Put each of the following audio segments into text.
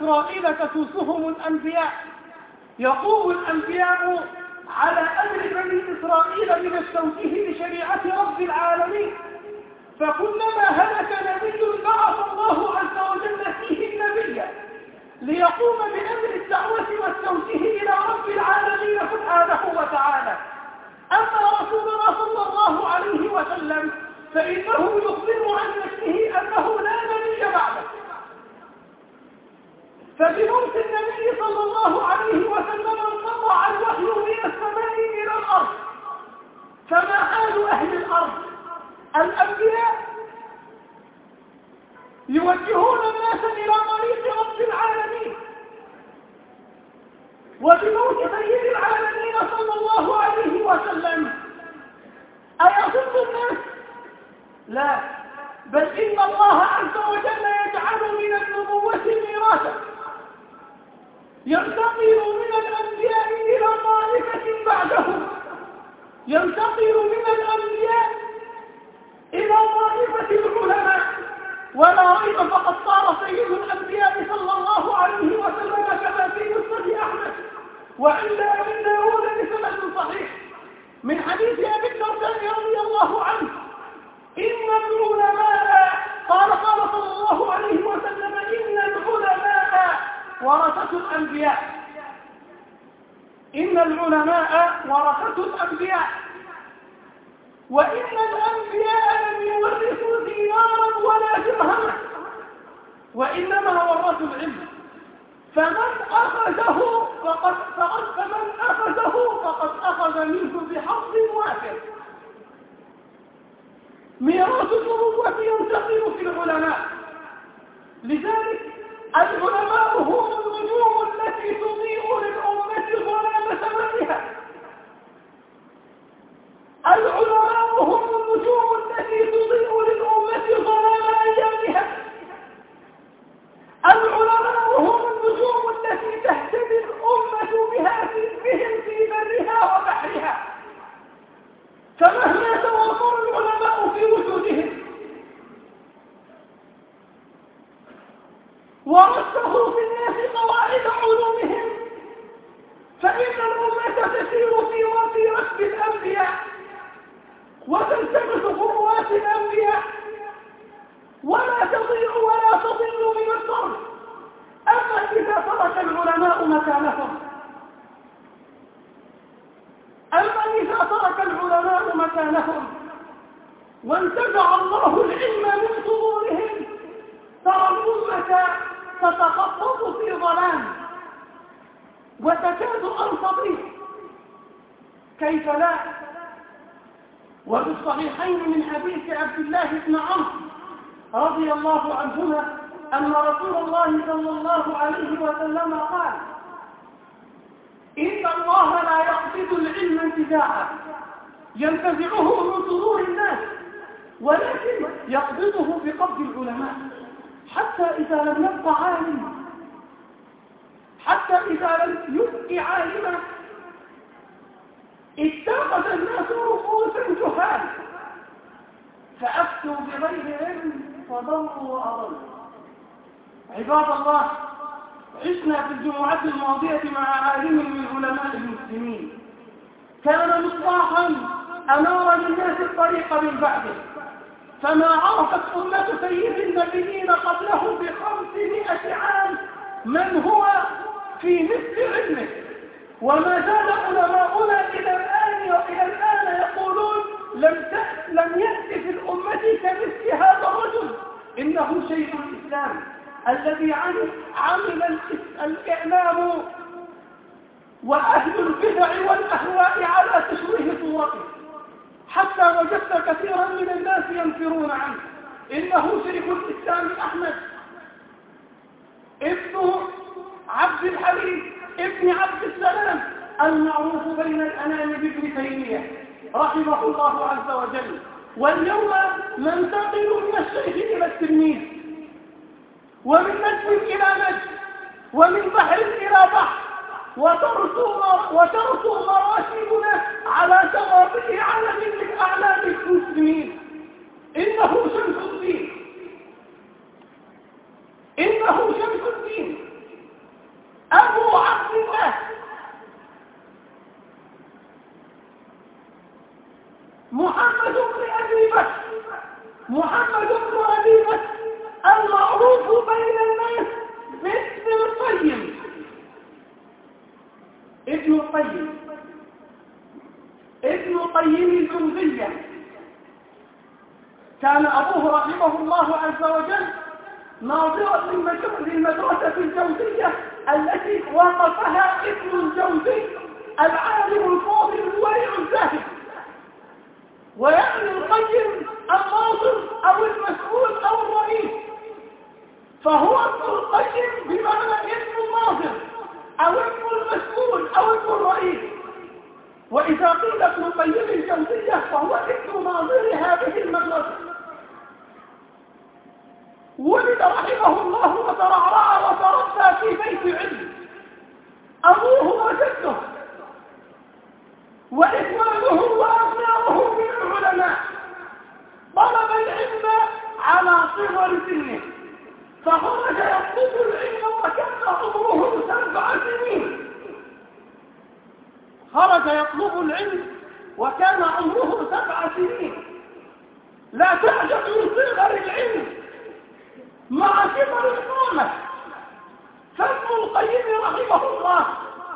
إسرائيل تسوسهم الأنبياء، يقوم الأنبياء على أمر بني إسرائيل من التوجيه لشريعة رب العالمين، فكلما هلك نبي بعث الله عز وجل فيه النبي ليقوم بأمر الدعوة والتوجيه إلى رب العالمين سبحانه وتعالى. أما رسولنا صلى الله عليه وسلم فإنه يخبر عن نفسه أنه لا نبي بعده، فبموت النبي صلى الله عليه وسلم انقطع الوحي من السماء إلى الأرض. فما حال أهل الأرض؟ الأنبياء يوجهون الناس إلى طريق رب العالمين، وبموت سيد العالمين صلى الله عليه وسلم أيضل الناس؟ لا، بل إن الله عز وجل يجعل من النبوة ميراثا ينتقل من الأنبياء إلى طائفة بعدهم، ينتقل من الأنبياء إلى طائفة العلماء. ولا ريب فقد صار سيد الأنبياء صلى الله عليه وسلم كما في مسند أحمد وعند أبي داود بسند صحيح من حديث أبي الدرداء رضي الله عنه إن العلماء قال صلى الله عليه وسلم إن العلماء ورثة الأنبياء، إن العلماء ورثة الأنبياء، وإن الأنبياء لم يورثوا دينارا ولا درهما وإنما ورثوا العلم، فمن أخذه فقد أخذ منه بحظ وافر. ميراث النبوة ينتقل في العلماء، لذلك العلماء هم النجوم التي تضيء للأمة ظلام سمائها. العلماء هم النجوم التي تضيء للأمة ظلام أيامها. العلماء هم النجوم التي تهتدي الأمة بهم في برها وبحرها. فمهما توافر العلماء في وجودهم ورسخوا في الناس قواعد علومهم فإن الأمة تسير في ركب الأنبياء وتلتمس خطوات الأنبياء ولا تضيع ولا تضل من الضر. أما إذا ترك العلماء مكانهم وانتزع الله العلم من صدورهم ترى الأمة تتخطط في ظلام وتكاد أن تضيع. كيف لا؟ وفي الصحيحين من حديث عبد الله بن عمرو رضي الله عنهما أن رسول الله صلى الله عليه وسلم قال إن الله لا يقبض العلم انتزاعا ينتزعه من صدور الناس، ولكن يقبضه بقبض العلماء، حتى إذا لم يبق عالم، حتى إذا لم يبق عالما اتخذ الناس رؤوسا جهال فأفتوا بغير علم فضلوا وأضلوا. عباد الله، عشنا في الجمعة الماضية مع عالم من علماء المسلمين كان مصباحا أنار للناس الطريق من بعده، فما عرفت أمة سيد النبيين قبله ب500 عام من هو في مثل علمه. وما زال علماؤنا إلى الآن يقولون لم يأتي في الأمة كمثل هذا الرجل، إنه شيخ الإسلام الذي عمل الإعلام وأهل البدع والأهواء على تشويه صورته، حتى وجدت كثيرا من الناس ينفرون عنه. إنه شيخ الإسلام أحمد ابن عبد الحليم ابن عبد السلام المعروف بين الأنام بابن تيمية رحمه الله عز وجل. واليوم ننتقل من الشيخ إلى التلميذ، ومن نجم إلى نجم، ومن بحر إلى بحر، وترسو مراسمنا على شواطئ علم من أعلام المسلمين. إنه شمس الدين، إنه شمس الدين الله. محمد بن أبي بكر، محمد بن أبي بكر المعروف بين الناس باسم القيم، ابن القيم، ابن القيم الجوزية. كان أبوه رحمه الله عز وجل ناظرا للمدرسة الجوزية التي وقفها ابن الجوزي العالم الفاضل الورع الزاهد. ويعني القيم الناظر أو المسؤول أو الرئيس، فهو ابن القيم بمعنى ابن الناظر أو ابن المسؤول أو ابن الرئيس. وإذا قيل ابن القيم الجوزية فهو ابن ناظر هذه المدرسة. ولد رحمه الله وترعرع وتربى في بيت علم، أبوه وجده وإخوانه وأبناؤه من العلماء. طلب العلم على صغر سنه، فخرج يطلب العلم وكان عمره 7 سنين. خرج يطلب العلم وكان عمره 7 سنين. لا تعجب من صغر العلم مع كبر القامة. فابن القيم رحمه الله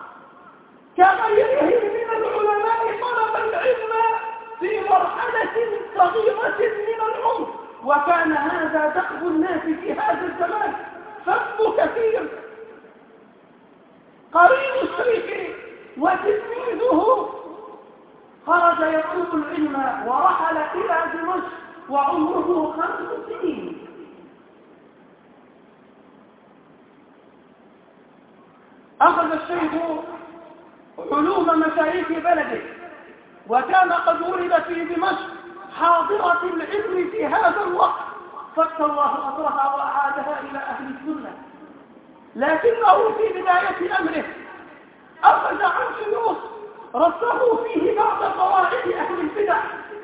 كغيره من العلماء طلب العلم في مرحلة صغيرة من العمر، وكان هذا دأب الناس في هذا الزمان. فابن كثير قرين الشيخ وتلميذه خرج يطلب العلم ورحل إلى دمشق وعمره 5 سنين. أخذ الشيخ علوم مشايخ بلده، وكان قد ولد في دمشق حاضرة العلم في هذا الوقت، فك الله أسرها وأعادها إلى أهل السنة. لكنه في بداية أمره أخذ عن شيوخ رسخوا فيه بعض قواعد أهل البدع،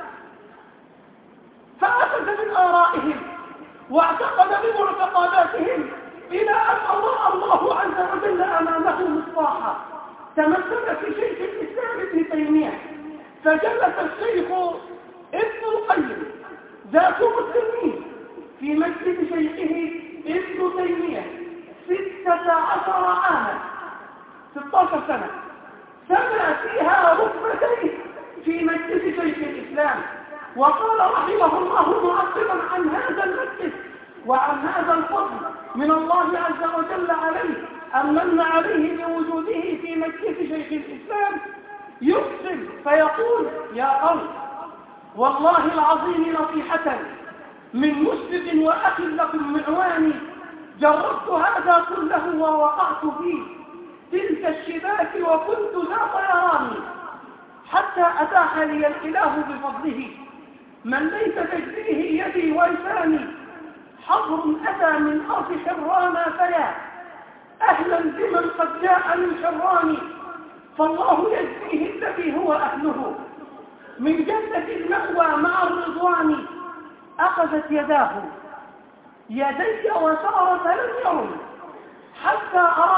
فأخذ من آرائهم واعتقد بمعتقداتهم إلى أن أضاء الله عز وجل أمامه مصباحا. تمثل في شيخ الإسلام ابن تيمية، فجلس الشيخ ابن القيم ذاته التلميذ في مسجد شيخه ابن تيمية 16 عاما، 16 سنة، سمع فيها ركبتيه في مسجد شيخ الإسلام. وقال رحمه الله معقبا عن هذا المسجد وعن هذا الفضل من الله عز وجل عليه أن من عليه بوجوده في مسجد شيخ الإسلام، يقسم فيقول: يا قوم، والله العظيم نصيحة من مشفق وأخ لكم معواني، جربت هذا كله ووقعت فيه تلك الشباك وكنت لا طيران، حتى أتاح لي الإله بفضله من ليس تجزيه يدي ولساني. حضر أتى من أرض حرانا فيا أهلا بمن قد جاء من حراني، فالله يجزيه الذي هو أهله من جنة المأوى مع الرضوان. أخذت يداه يدي وسار فلم يرم حتى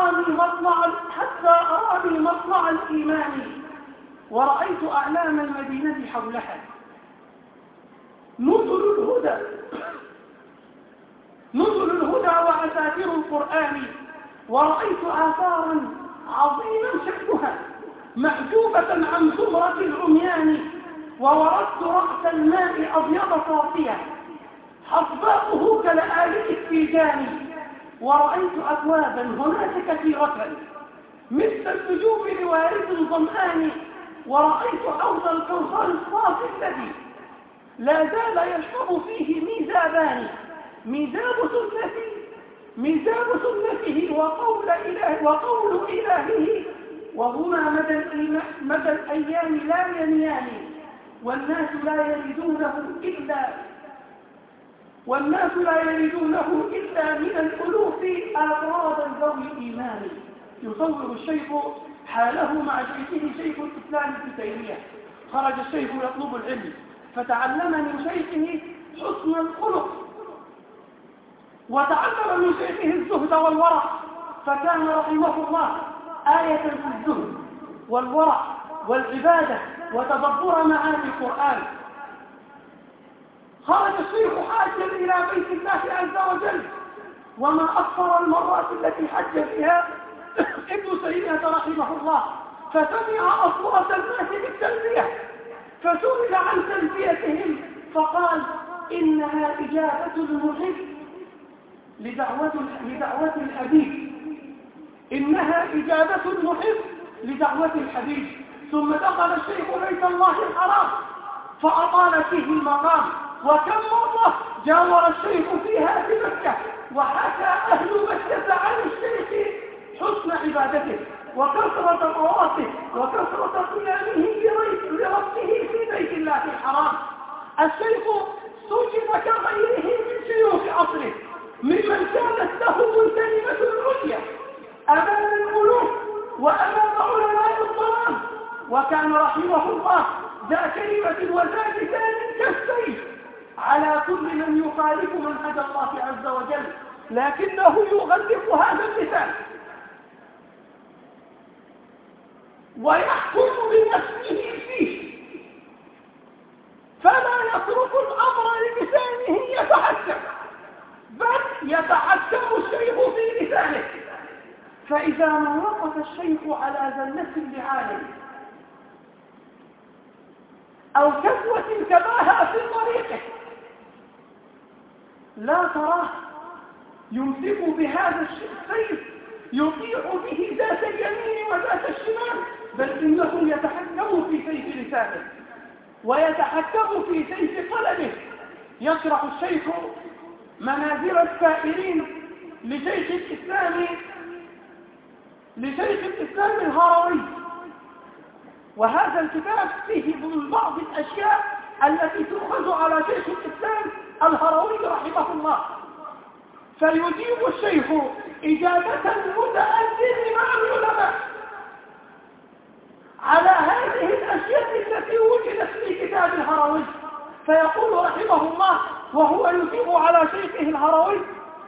أراني مطلع الإيمان، ورأيت أعلام المدينة حولها. نزل الهدى وعساكر القرآن، ورأيت آثارا عظيما شكلها محجوبة عن زمرة العميان، ووردت رأس الماء أبيض صافية حصباؤه كلآلئ التيجان، ورأيت أكوابا هناك كثيرة مثل النجوم لوارد ظمآن، ورأيت حوض الكوثر الصافي الذي لا زال يشرب فيه ميزابان، ميزاب سنته وقول إلهه، وهما مدى الأيام لا ينيان، والناس لا يريدونه إلا من الألوف أفرادا ذوي الإيمان. يصور الشيخ حاله مع شيخه شيخ الإسلام ابن تيمية. خرج الشيخ يطلب العلم، فتعلم من شيخه حسن الخلق، وتعلم من شيخه الزهد والورع، فكان رحمه الله آية في الزهد والورع والعبادة وتدبر معاني القرآن. خرج الشيخ حاجا إلى بيت الله عز وجل، وما أكثر المرات التي حج فيها ابن تيمية رحمه الله، فسمع أصوات الناس بالتلبية، فسئل عن تلبيتهم فقال: إنها إجابة المحب لدعوة الحبيب، إنها إجابة المحب لدعوة الحبيب. ثم دخل الشيخ بيت الله الحرام فأطال فيه المقام، وكم مرة جاور الشيخ فيها بمكة، وحكى أهل مكة عن الشيخ حسن عبادته وكثرة طوافه وكثرة قيامه لربه في بيت الله الحرام. الشيخ سجن كغيره من شيوخ عصره، ممن كانت له الكلمة العليا أمام الملوك وأمام علماء الظلام، وكان رحمه الله ذا كلمة وذا لسان كالسيف على كل من يخالف منهج الله عز وجل، لكنه يغلق هذا اللسان ويحكم بنفسه فيه، فلا يترك الأمر للسانه يتحكم، بل يتحكم الشيخ في لسانه. فإذا ما وقف الشيخ على زلة لعالم أو كسوة كباها في طريقه، لا تراه يمسك بهذا السيف يطيع به ذات اليمين وذات الشمال، بل إنه يتحكم في سيف لسانه ويتحكم في سيف قلمه. يشرح الشيخ منازل السائرين لشيخ الإسلام الهروي، وهذا الكتاب فيه من بعض الأشياء التي تؤخذ على شيخ الإسلام الهروي رحمه الله. فيجيب الشيخ إجابة المتأثر مع العلماء على هذه الأشياء التي وجدت في كتاب الهروي، فيقول رحمه الله وهو يجيب على شيخه الهروي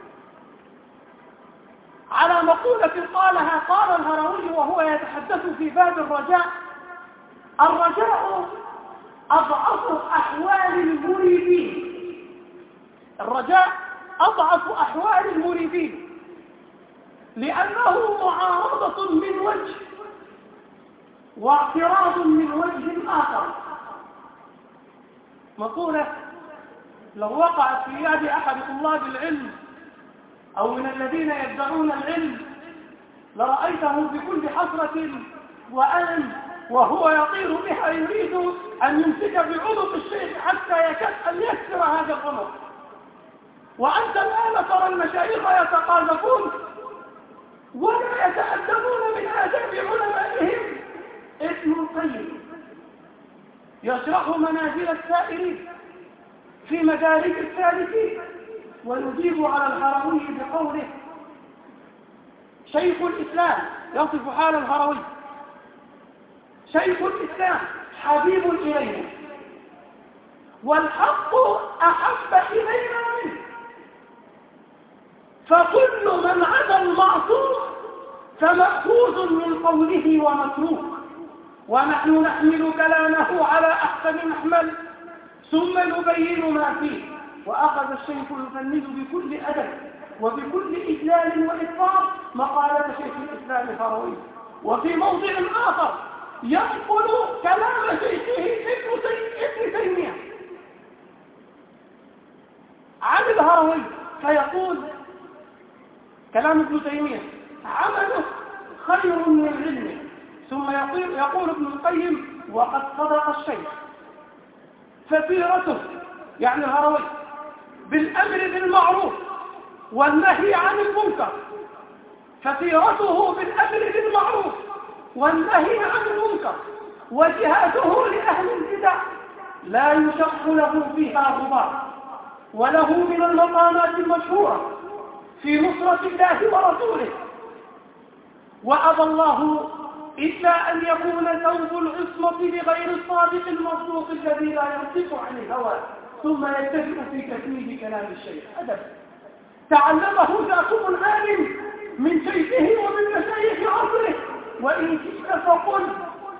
على مقولة قالها قال الهروي وهو يتحدث في باب الرجاء: الرجاء أضعف أحوال المريدين، الرجاء أضعف أحوال المريدين، لأنه معارضة من وجه واعتراض من وجه آخر. مقولة لو وقعت في يد أحد طلاب العلم أو من الذين يدعون العلم لرأيته بكل حسرة وألم وهو يطير بها يريد أن يمسك بعنق الشيخ حتى يكاد أن يكسر هذا العنق. وأنت الآن ترى المشايخ يتقاذفون ولا يتأدبون من آداب علمائهم. ابن القيم يشرح منازل السائرين في مدارج السالكين ويجيب على الهروي بقوله: شيخ الإسلام يصف حال الهروي: شيخ الإسلام حبيب إلينا والحق أحب إلينا منه، فكل من عدا المعصوم فمأخوذ من قوله ومتروك، ونحن نحمل كلامه على أحسن محمل ثم نبين ما فيه. وأخذ الشيخ يفند بكل أدب وبكل إجلال وإكرام مقالة شيخ الإسلام الهروي. وفي موضع آخر ينقل كلام شيخه ابن تيمية عن الهروي فيقول كلام ابن تيمية: عمله خير من علمه. ثم يقول ابن القيم: وقد صدق الشيخ، فسيرته يعني الهروي بالأمر بالمعروف والنهي عن المنكر، فسيرته بالأمر بالمعروف والنهي عن المنكر وجهاده لأهل البدع لا يشق له فيها غبار، وله من المقامات المشهورة في نصرة الله ورسوله. وأبى الله إلا أن يكون ثوب العصمة لغير الصادق المصدوق الذي لا ينطق عن الهوى ثم يتبع في تكميل كلام الشيخ. أدب تعلمه ذاكم العالم من شيخه ومن مشايخ عصره،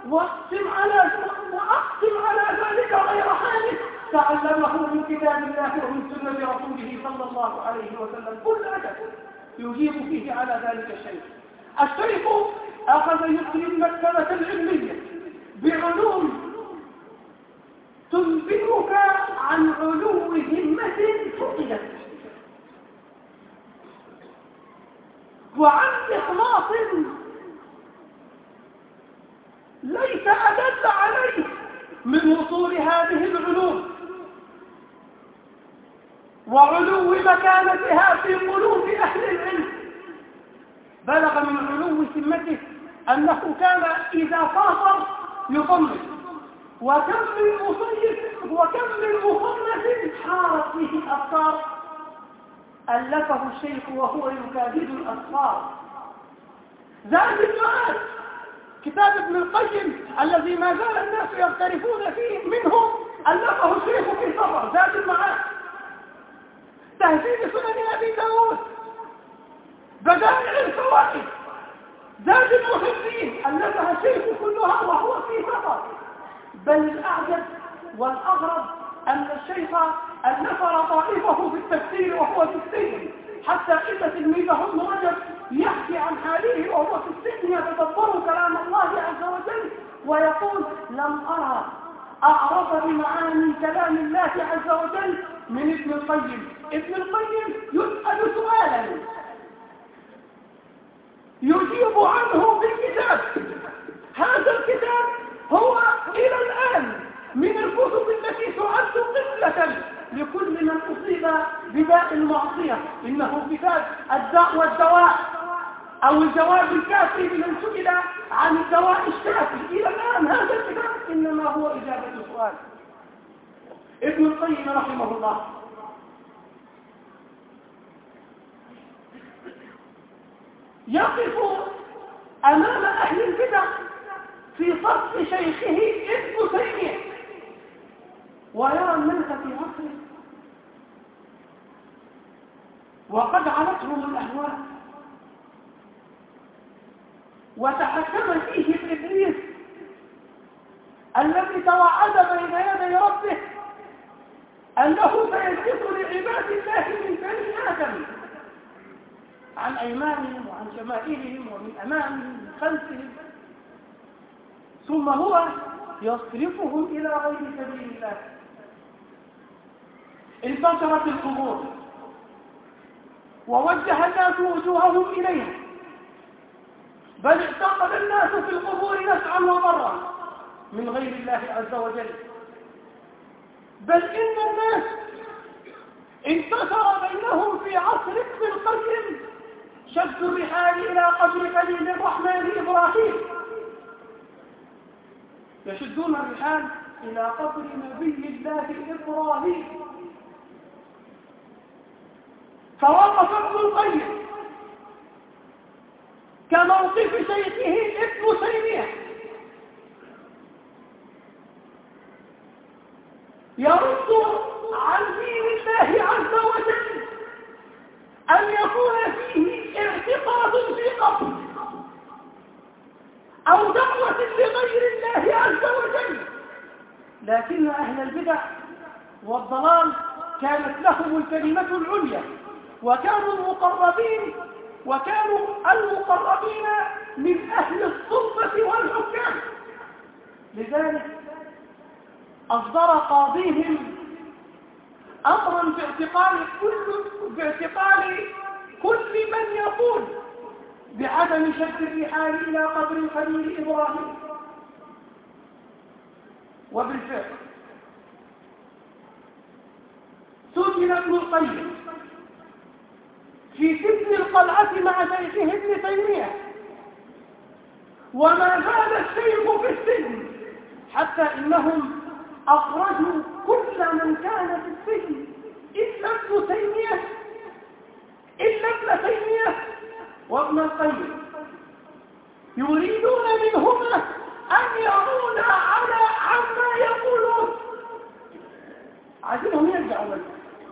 وأقسم على ذلك غير حالف، تعلمه من كتاب الله ومن سنة رسوله صلى الله عليه وسلم. كل أدب يجيب فيه على ذلك الشيخ. الشيخ أخذ يسري المكتبة العلمية بعلوم تنبئك عن علو همة فقدت، وعن إخلاص ليس أدل عليه من وصول هذه العلوم وعلو مكانتها في قلوب أهل العلم. بلغ من علو سمته أنه كان إذا سافر يصلي، وكم من مصنف حارت فيه الأفكار ألفه الشيخ وهو يكابد الأسفار. زاد المعاد كتاب ابن القيم الذي ما زال الناس يغترفون فيه منه ألفه الشيخ في سفر. زاد المعاد، تهذيب سنن أبي داود، بدائع الفوائد، زاد المحبين ألفها الشيخ كلها وهو في سفر. بل الأعجب والأغرب أن الشيخ ألفر طائفه في التفسير وهو في السجن، حتى إن تلميذه ابن رجب يحكي عن حاله وهو في السجن يتدبر كلام الله عز وجل ويقول: لم أرى أعرف بمعاني كلام الله عز وجل من ابن القيم. ابن القيم يسأل سؤالا يجيب عنه بالكتاب. هذا الكتاب هو إلى الآن من الكتب التي تعد قبلة لكل من أصيب بداء المعصية. إنه كتاب الداء والدواء، أو الجواب الكافي لمن سئل عن الدواء الشافي. إلى الآن هذا الكتاب إنما هو إجابة سؤال. ابن القيم رحمه الله يقف أمام أهل البدع في صف شيخه ابن تيمية، ويرى الناس في عصره وقد علتهم الأهواء وتحكم فيه الإبليس الذي توعد بين يدي ربه أنه سيسجد لعباد الله من بني آدم عن أيمانهم وعن شمائلهم ومن أمامهم ومن خلفهم، ثم هو يصرفهم إلى غير سبيل الله. انتشرت القبور ووجه الناس وجوههم إليها، بل اعتقد الناس في القبور نفعا وضرا من غير الله عز وجل. بل إن الناس انتشر بينهم في عصر ابن القيم شد الرحال إلى قبر خليل الرحمن إبراهيم، يشدون الرحال إلى قبر نبي الله إبراهيم. فوقف ابن القيم كموقف شيخه ابن تيمية يرد عن دين الله عز وجل أن يكون فيه اعتقاد في قبر أو دعوة لغير الله عز وجل. لكن أهل البدع والضلال كانت لهم الكلمة العليا، وكانوا المقربين من أهل السلطة والحكام. لذلك أصدر قاضيهم أمرا باعتقال كل من يقول بعدم شد الرحال إلى قبر الخليل إبراهيم. وبالفعل سجن ابن القيم في سجن القلعة مع شيخه ابن تيمية، وما زال الشيخ في السجن حتى إنهم أخرجوا كل من كان في السجن إلا ابن تيمية وابن القيم، يريدون منهما أن يعونا على عما يقولون، عايزينهم يرجعوا منه.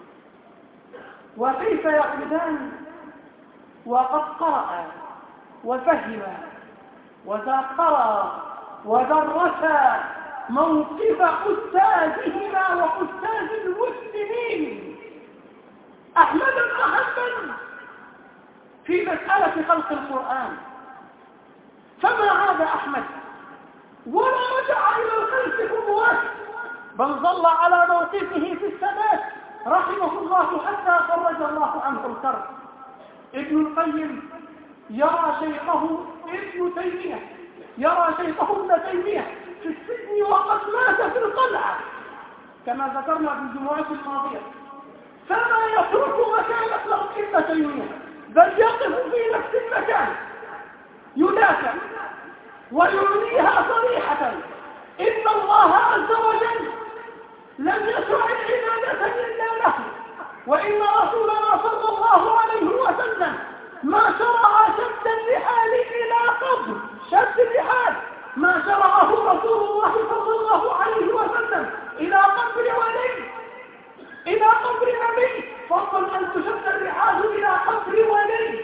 وكيف يقولان وقد قرأ وفهم وذاكر ودرسا موقف أستاذهما وأستاذ المسلمين أحمد بن حنبل في مسألة خلق القرآن، فما عاد أحمد ولا رجع إلى الخلق خطوات، بل ظل على موقفه في الثبات رحمه الله حتى فرج الله عنه الكرب. ابن القيم يرى شيخه ابن تيمية ابن تيمية في السجن وقد مات في القلعة كما ذكرنا في الجمعات الماضية، فما يترك مكانه له ابن تيمية، بل يقف في نفس المكان يدافع ويعنيها صريحة إن الله عز وجل لم يشرع العبادة إلا له، وإن رسولنا صلى الله عليه وسلم ما شرع شد الرحال إلى قبر، شد الرحال ما شرعه رسول الله صلى الله عليه وسلم إلى قبر ولي، إلى قبر نبي، فضلا أن تشد الرحال إلى قبر ولي.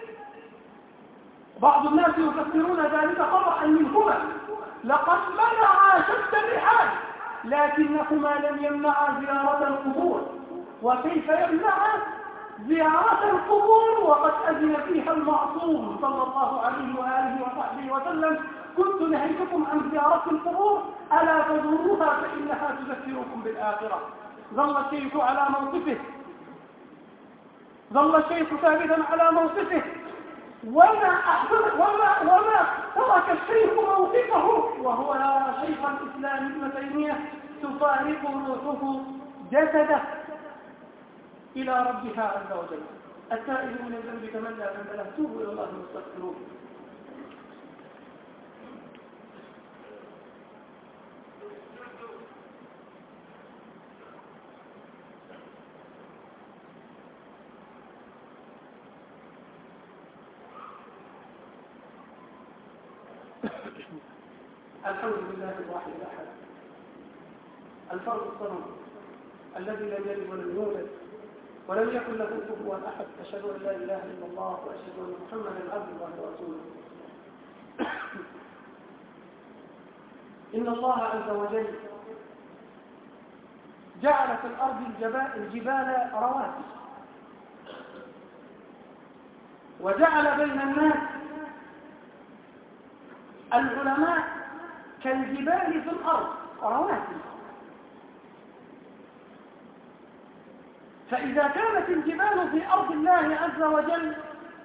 بعض الناس يفسرون ذلك خطأ منهما، لقد منع شد الرحال لكنهما لم يمنعا زيارة القبور. وكيف يمنع زيارة القبور وقد أذن فيها المعصوم صلى الله عليه وآله وصحبه وسلم: كنت نهيتكم عن زيارة القبور ألا تزوروها فإنها تذكركم بالآخرة. ظل الشيخ على موقفه، ظل الشيخ ثابتا على موقفه، وما ترك الشيخ موقفه، وهو يرى شيخ الإسلام ابن تيمية تفارق روحه جسده إلى ربها عز وجل. التائب من الذنب كمن لا ذنب له، توبوا إلى الله واستغفروه. الحمد لله الواحد الأحد الفرد الصمد الذي لم يلد ولم يولد ولم يكن له كفوا أحد. أشهد أن لا إله إلا الله وأشهد أن محمدا عبد الله ورسوله. إن الله عز وجل جعل في الأرض الجبال رواسي، وجعل بين الناس العلماء كالجبال في الأرض رواسي. فإذا كانت الجبال في أرض الله عز وجل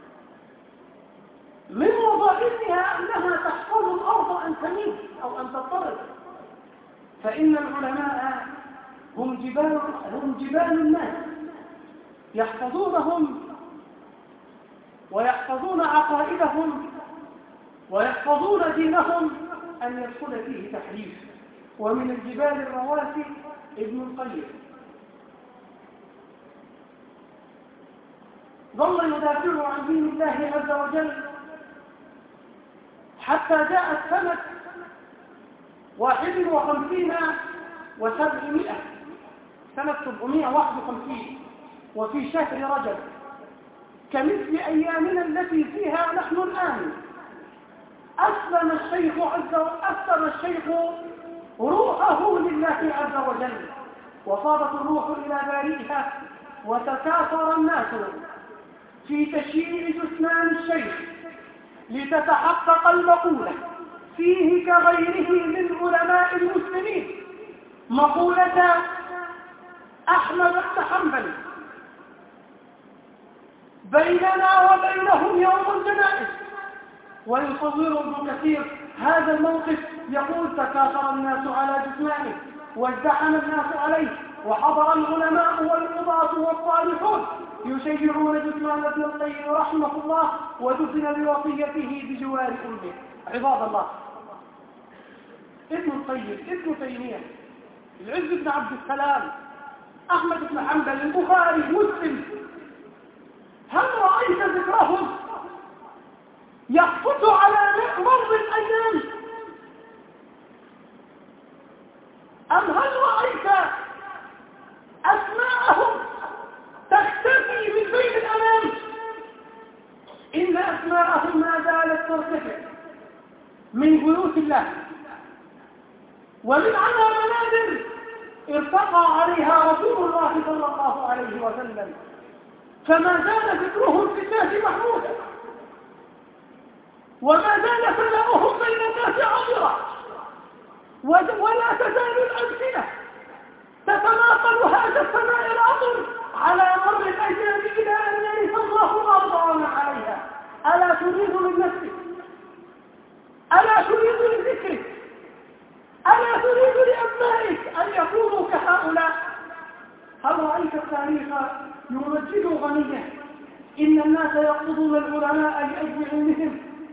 من وظائفها أنها تحفظ الأرض أن تميل أو أن تضطرب، فإن العلماء هم جبال الناس، يحفظونهم ويحفظون عقائدهم ويحفظون دينهم أن يدخل فيه تحريف. ومن الجبال الرواسي ابن القيم ظل يدافع عن دين الله عز وجل حتى جاءت سنة 51 و700، سنة 751، وفي شهر رجب كمثل أيامنا التي فيها نحن الآن أسلم الشيخ روحه لله عز وجل، وصارت الروح إلى بارئها، وتكاثر الناس في تشييع جثمان الشيخ لتتحقق المقولة فيه كغيره من علماء المسلمين، مقولة أحمد بن حنبل: بيننا وبينهم يوم الجنائز. ويصور ابن كثير هذا الموقف يقول: تكاثر الناس على جثمانه وازدحم الناس عليه، وحضر العلماء والقضاة والصالحون يشيعون جثمان ابن القيم رحمه الله، ودفن بوصيته بجوار أمه. عباد الله، ابن القيم، ابن تيمية، العز بن عبد السلام، أحمد بن حنبل، البخاري، مسلم، هل رأيت ذكرهم يخفت على مر الأيام؟ أم هل رأيت أسماءهم تختفي من بين الأنام؟ إن أسماءهم ما زالت ترتفع من بيوت الله ومن على منابر ارتقى عليها رسول الله صلى الله عليه وسلم، فما زال ذكرهم في الناس محمودا، وما زال ثناؤهم بين الناس عطرا، ولا تزال الألسنة تتناقل هذا الثناء العطر على مر الأيام إلى أن يرث الله الأرض وما عليها. ألا تريد من نفسك؟ ألا تريد لذكرك؟ ألا تريد لأبنائك أن يكونوا كهؤلاء؟ هل رأيت التاريخ يمجد غنيا؟ إن الناس يقصدون العلماء لأجل علمهم،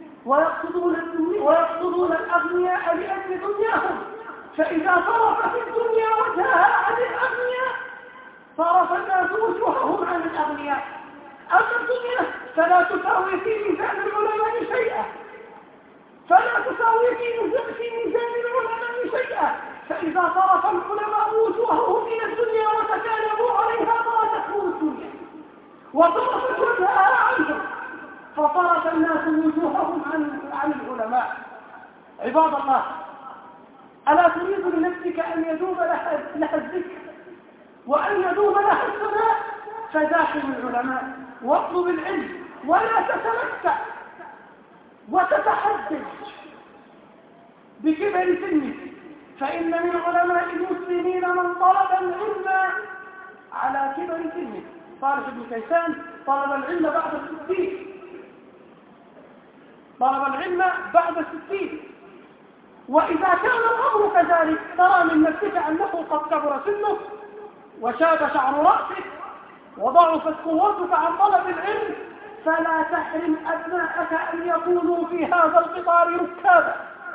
ويقصدون الأغنياء لأجل دنياهم، فإذا صرفت الدنيا وجهها عن الأغنياء صرف الناس وجوههم عن الأغنياء. أما الدنيا فلا تساوي في ميزان العلماء شيئا، فلا تساوي في ميزان العلماء شيئا، فإذا صرف العلماء وجوههم إلى الدنيا وتكالبوا عليها ضاعتهم الدنيا وصرفت وجهها عنهم، فصرف الناس وجوههم عن العلماء. عباد الله، ألا تريد لنفسك أن يدوم لها الذكر وأن يدوم لها الثناء؟ فداخل العلماء واطلب العلم ولا تتمتع وتتحدث بكبر سنك، فإن من علماء المسلمين من طلب العلم على كبر سنه. طارق بن كيسان طلب العلم بعد 60، طلب العلم بعد 60. وإذا كان الأمر كذلك ترى من نفسك أنه قد كبر سنه وشاب شعر رأسك وضعفت قوتك عن طلب العلم، فلا تحرم أبناءك أن يكونوا في هذا القطار ركابا.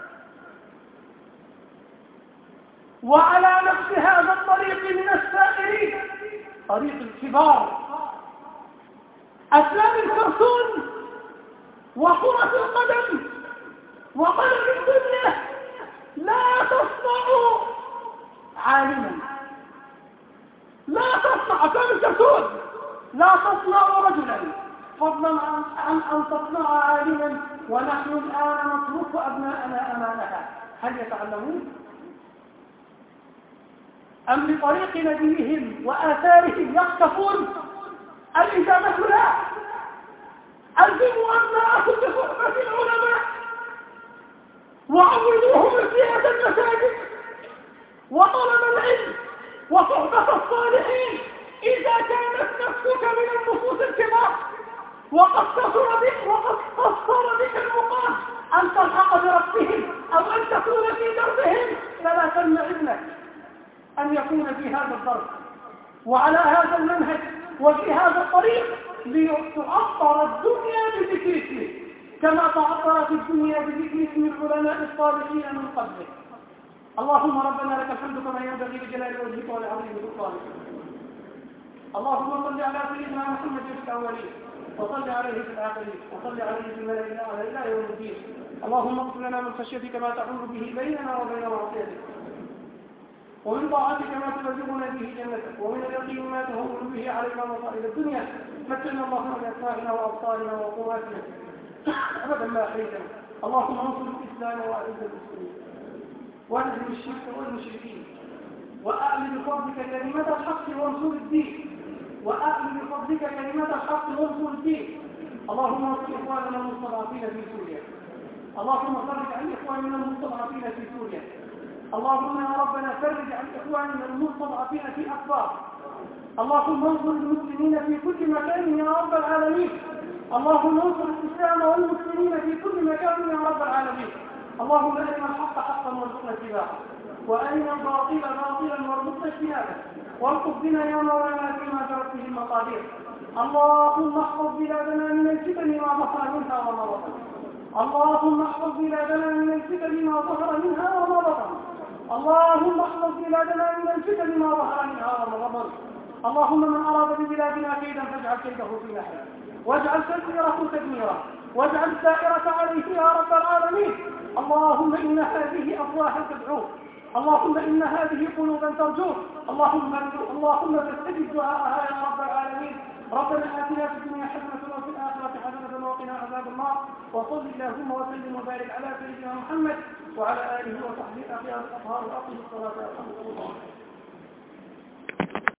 وعلى نفس هذا الطريق من السائرين، طريق الكبار، أفلام الكرتون وكرة القدم وقلم الدنيا لا تصنع عالما، لا تصنع أفلام الكرتون، لا تصنع رجلا، فضلا عن أن تصنع عالما. ونحن الآن نترك أبناءنا أمامها، هل يتعلمون؟ أم بطريق نبيهم وآثارهم يقتفون؟ الإجابة لا. ألزموا أبناءكم بصحبة العلماء وعودوهم رفية المساجد وطلب العلم وصحبة الصالحين. إذا كانت نفسك من النفوس الكبار وقد قصر بك المقام أن تلحق بربهم أو أن تكون في دربهم، فلا تمنع ابنك أن يكون في هذا الضرب وعلى هذا المنهج وفي هذا الطريق، لتعطر الدنيا بذكر اسمه كما تعطرت الدنيا بذكر اسم العلماء الصالحين من قبله. اللهم ربنا لك الحمد كما ينبغي لجلال وجهك ولعظيم سلطانك. اللهم صل على سيدنا محمد في الأولين وصل عليه في الآخرين وصل عليه في الملأ الأعلى إلى يوم الدين. اللهم اغفر لنا من خشيتك ما تحول به بيننا وبين معصيتك، ومن طاعتك ما تبلغنا به جنتك، ومن اليقين ما تهون به علينا مصائب الدنيا. متعنا اللهم بأسماعنا وأبصارنا وقواتنا أبدا ما أحييتنا. اللهم انصر الإسلام وأعز المسلمين واهزم الشرك والمشركين، وأعل بفضلك كلمة الحق وانصر الدين، وأعل بفضلك كلمة الحق وانصر الدين. اللهم انصر إخواننا المستضعفين في سوريا، اللهم فرج عن إخواننا المستضعفين في سوريا. اللهم يا ربنا فرج عن إخواننا المستضعفين في أقطار. اللهم انصر المسلمين في كل مكان يا رب العالمين. اللهم انصر الإسلام والمسلمين في كل مكان يا رب العالمين. اللهم أرنا الحق حقا وارزقنا اتباعه، وأرنا الباطل باطلا وارزقنا اجتنابه، وارزق بنا يا مولانا فيما جرت به المقادير. اللهم احفظ بلادنا من الفتن ما ظهر منها وما بطن. اللهم احفظ بلادنا من الفتن ما ظهر منها وما بطن. اللهم احفظ بلادنا من الفتن ما ظهر منها وما بطن. اللهم من أراد ببلادنا كيدا فاجعل كيده في نحره، واجعل تدميره تدميره، واجعل الدائرة عليه يا رب العالمين. اللهم إن هذه أفواه تدعوك، اللهم إن هذه قلوبا ترجوك، اللهم تستجب دعاءها يا رب العالمين. ربنا آتنا في الدنيا حسنة وفي الآخرة حسنة وقنا عذاب النار. وصل اللهم وسلم وبارك على سيدنا محمد وعلى آله وصحبه الأخيار الأطهار وأقم الصلاة.